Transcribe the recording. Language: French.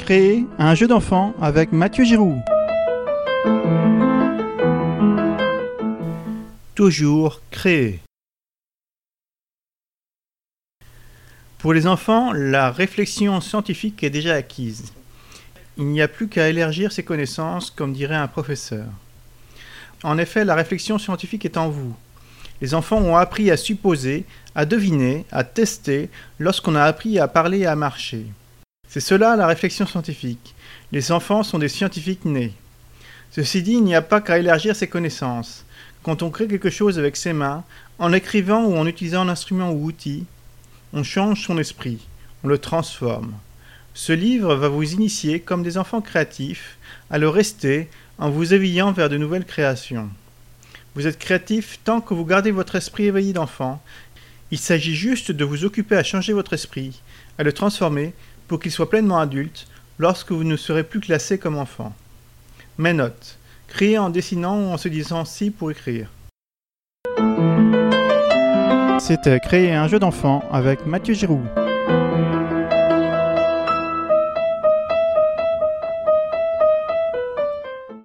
Créer un jeu d'enfant avec Mathieu Giroux. Toujours créer. Pour les enfants, la réflexion scientifique est déjà acquise. Il n'y a plus qu'à élargir ses connaissances, comme dirait un professeur. En effet, la réflexion scientifique est en vous. Les enfants ont appris à supposer, à deviner, à tester, lorsqu'on a appris à parler et à marcher. C'est cela la réflexion scientifique. Les enfants sont des scientifiques nés. Ceci dit, il n'y a pas qu'à élargir ses connaissances. Quand on crée quelque chose avec ses mains, en écrivant ou en utilisant un instrument ou outil, on change son esprit, on le transforme. Ce livre va vous initier, comme des enfants créatifs, à le rester en vous éveillant vers de nouvelles créations. Vous êtes créatif tant que vous gardez votre esprit éveillé d'enfant. Il s'agit juste de vous occuper à changer votre esprit, à le transformer pour qu'il soit pleinement adulte lorsque vous ne serez plus classé comme enfant. Mes notes. Créer en dessinant ou en se disant si pour écrire. C'était Créer un jeu d'enfant avec Mathieu Giroux.